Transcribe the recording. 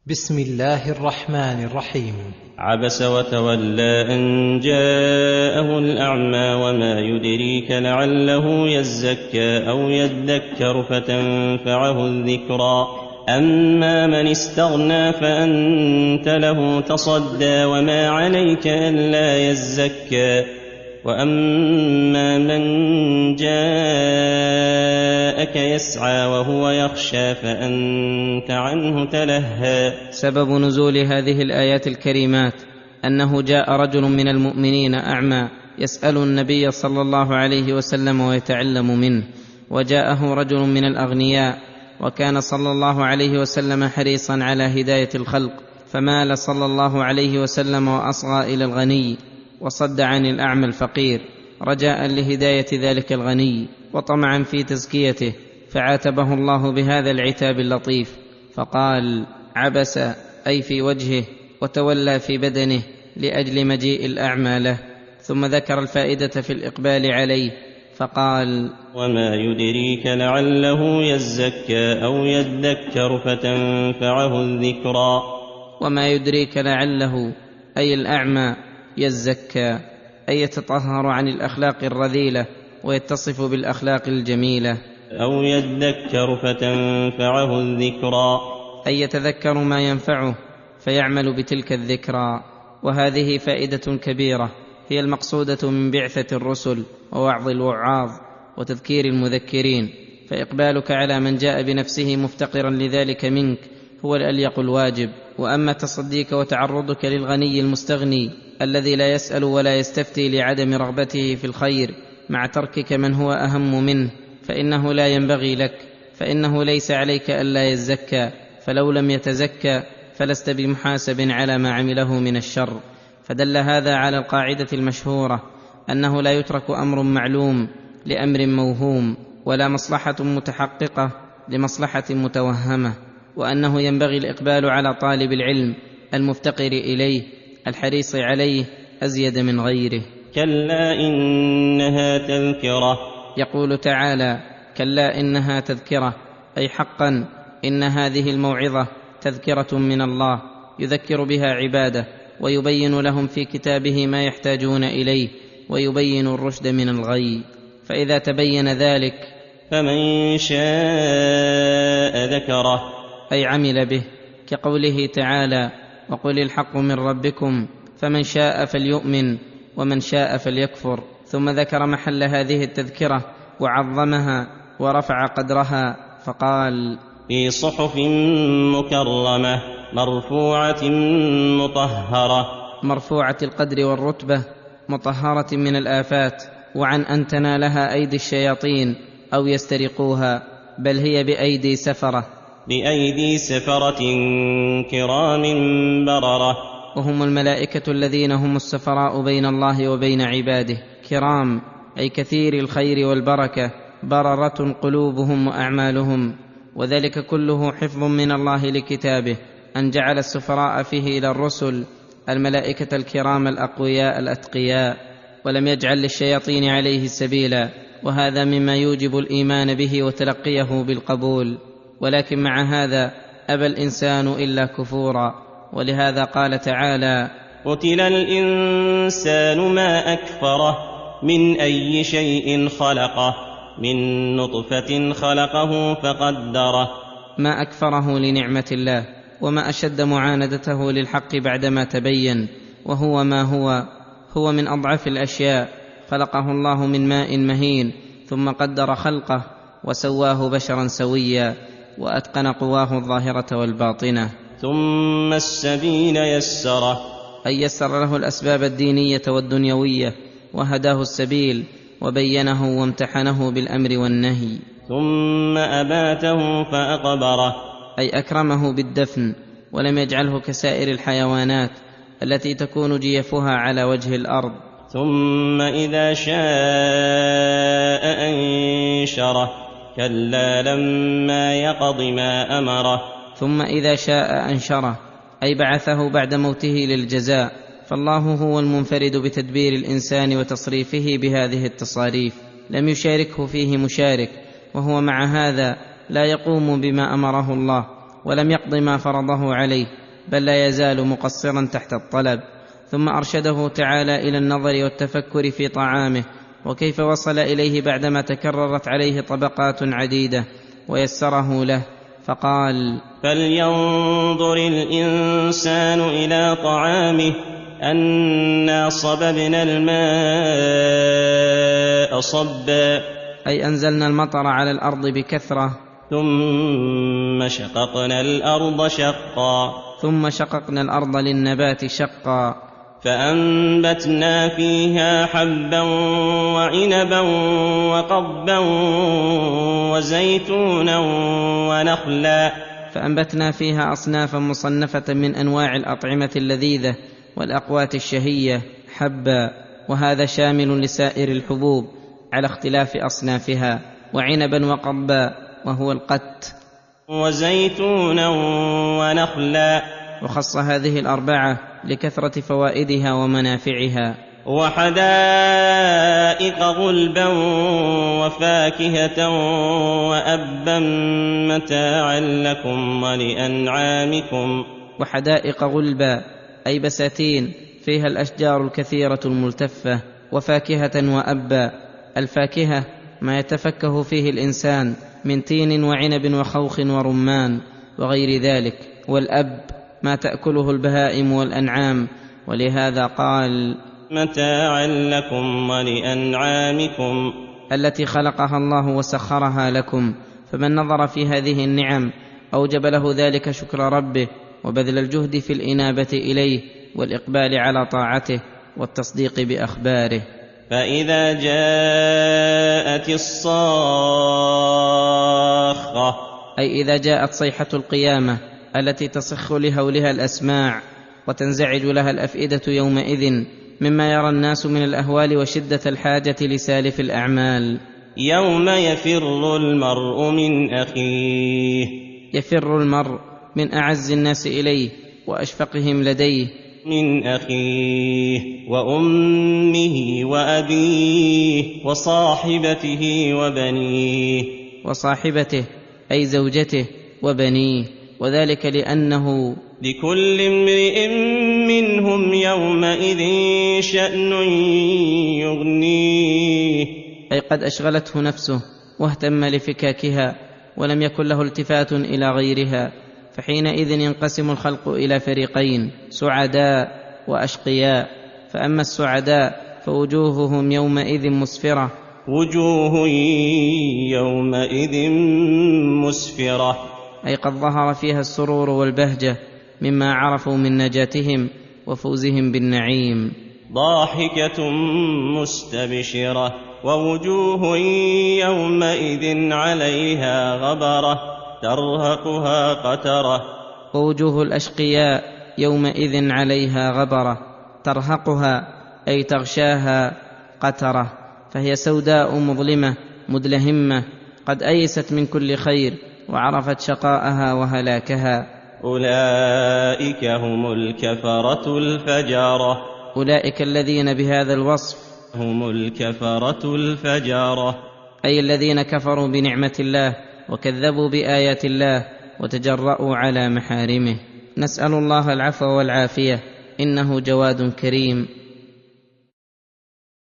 بسم الله الرحمن الرحيم. عبس وتولى أن جاءه الأعمى وما يدريك لعله يزكى أو يذكر فتنفعه الذكرى أما من استغنى فأنت له تصدى وما عليك ألا يزكى وأما من جاءك يسعى وهو يخشى فأنت عنه تلهى. سبب نزول هذه الآيات الكريمات أنه جاء رجل من المؤمنين أعمى يسأل النبي صلى الله عليه وسلم ويتعلم منه، وجاءه رجل من الأغنياء، وكان صلى الله عليه وسلم حريصا على هداية الخلق، فمال صلى الله عليه وسلم وأصغى إلى الغني وصد عن الأعمى الفقير رجاء لهداية ذلك الغني وطمعا في تزكيته، فعاتبه الله بهذا العتاب اللطيف فقال: عبس أي في وجهه، وتولى في بدنه لأجل مجيء الأعمى له. ثم ذكر الفائدة في الإقبال عليه فقال: وما يدريك لعله يزكى أو يذكر فتنفعه الذكرى. وما يدريك لعله أي الأعمى يزكى أي يتطهر عن الأخلاق الرذيلة ويتصف بالأخلاق الجميلة، أو يذكر فتنفعه الذكرى أي يتذكر ما ينفعه فيعمل بتلك الذكرى. وهذه فائدة كبيرة هي المقصودة من بعثة الرسل ووعظ الوعاظ وتذكير المذكرين، فإقبالك على من جاء بنفسه مفتقرا لذلك منك هو الأليق الواجب. وأما تصديك وتعرضك للغني المستغني الذي لا يسأل ولا يستفتي لعدم رغبته في الخير مع تركك من هو أهم منه فإنه لا ينبغي لك، فإنه ليس عليك ألا يزكى، فلو لم يتزكى فلست بمحاسب على ما عمله من الشر. فدل هذا على القاعدة المشهورة أنه لا يترك أمر معلوم لأمر موهوم، ولا مصلحة متحققة لمصلحة متوهمة، وأنه ينبغي الإقبال على طالب العلم المفتقر إليه الحريص عليه أزيد من غيره. كلا إنها تذكرة. يقول تعالى: كلا إنها تذكرة، أي حقا إن هذه الموعظة تذكرة من الله يذكر بها عباده ويبين لهم في كتابه ما يحتاجون إليه ويبين الرشد من الغي. فإذا تبين ذلك فمن شاء ذكره، أي عمل به، كقوله تعالى: وقل الحق من ربكم فمن شاء فليؤمن ومن شاء فليكفر. ثم ذكر محل هذه التذكرة وعظمها ورفع قدرها فقال: في صحف مكرمة مرفوعة مطهرة. مرفوعة القدر والرتبة مطهرة من الآفات وعن أن تنالها أيدي الشياطين أو يسترقوها، بل هي بأيدي سفرة، بأيدي سفرة كرام بررة، وهم الملائكة الذين هم السفراء بين الله وبين عباده، كرام أي كثير الخير والبركة، بررة قلوبهم وأعمالهم. وذلك كله حفظ من الله لكتابه، أن جعل السفراء فيه إلى الرسل الملائكة الكرام الأقوياء الأتقياء، ولم يجعل للشياطين عليه سبيلا، وهذا مما يوجب الإيمان به وتلقيه بالقبول. ولكن مع هذا أبى الإنسان إلا كفورا، ولهذا قال تعالى: قتل الإنسان ما أكفره من أي شيء خلقه من نطفة خلقه فقدره. ما أكفره لنعمة الله، وما أشد معاندته للحق بعدما تبين، وهو ما هو من أضعف الأشياء. خلقه الله من ماء مهين ثم قدر خلقه وسواه بشرا سويا وأتقن قواه الظاهرة والباطنة. ثم السبيل يسره، أي يسر له الأسباب الدينية والدنيوية وهداه السبيل وبينه وامتحنه بالأمر والنهي. ثم أباته فأقبره، أي أكرمه بالدفن ولم يجعله كسائر الحيوانات التي تكون جيفها على وجه الأرض. ثم إذا شاء أنشره، كلا لما يقض ما أمره. ثم إذا شاء أنشره، أي بعثه بعد موته للجزاء، فالله هو المنفرد بتدبير الإنسان وتصريفه بهذه التصاريف، لم يشاركه فيه مشارك، وهو مع هذا لا يقوم بما أمره الله ولم يقض ما فرضه عليه، بل لا يزال مقصرا تحت الطلب. ثم أرشده تعالى إلى النظر والتفكر في طعامه وكيف وصل إليه بعدما تكررت عليه طبقات عديدة، ويسره له فقال: فلينظر الإنسان إلى طعامه أنا صببنا الماء صبا، أي أنزلنا المطر على الأرض بكثرة، ثم شققنا الأرض شقا، ثم شققنا الأرض للنبات شقا، فأنبتنا فيها حبا وعنبا وقضبا وزيتونا ونخلا، فأنبتنا فيها أصنافا مصنفة من أنواع الأطعمة اللذيذة والأقوات الشهية حبا، وهذا شامل لسائر الحبوب على اختلاف أصنافها، وعنبا وقضبا وهو القت، وزيتونا ونخلا، وخص هذه الأربعة لكثرة فوائدها ومنافعها، وحدائق غلبا وفاكهة وأبا متاعا لكم ولأنعامكم. وحدائق غلبا أي بساتين فيها الأشجار الكثيرة الملتفة، وفاكهة وأبا، الفاكهة ما يتفكه فيه الإنسان من تين وعنب وخوخ ورمان وغير ذلك، والأب ما تأكله البهائم والأنعام، ولهذا قال: متاعا لكم ولأنعامكم، التي خلقها الله وسخرها لكم. فمن نظر في هذه النعم أوجب له ذلك شكر ربه وبذل الجهد في الإنابة إليه والإقبال على طاعته والتصديق بأخباره. فإذا جاءت الصاخة، أي إذا جاءت صيحة القيامة التي تصخ لهولها الأسماع وتنزعج لها الأفئدة يومئذ مما يرى الناس من الأهوال وشدة الحاجة لسالف الأعمال. يوم يفر المرء من أخيه، يفر المرء من أعز الناس إليه وأشفقهم لديه، من أخيه وأمه وأبيه وصاحبته وبنيه، وصاحبته أي زوجته وبنيه، وذلك لأنه لكل امرئ منهم يومئذ شأن يغنيه، أي قد أشغلته نفسه واهتم لفكاكها ولم يكن له التفات إلى غيرها، فحينئذ ينقسم الخلق إلى فريقين: سعداء وأشقياء. فأما السعداء فوجوههم يومئذ مسفرة، وجوه يومئذ مسفرة، أي قد ظهر فيها السرور والبهجة مما عرفوا من نجاتهم وفوزهم بالنعيم. ضاحكة مستبشرة، ووجوه يومئذ عليها غبرة ترهقها قترة، ووجوه الأشقياء يومئذ عليها غبرة ترهقها أي تغشاها قترة، فهي سوداء مظلمة مدلهمة قد أيست من كل خير وعرفت شقاءها وهلاكها. أولئك هم الكفرة الفجرة، أولئك الذين بهذا الوصف هم الكفرة الفجرة، أي الذين كفروا بنعمة الله وكذبوا بآيات الله وتجرؤوا على محارمه. نسأل الله العفو والعافية، إنه جواد كريم.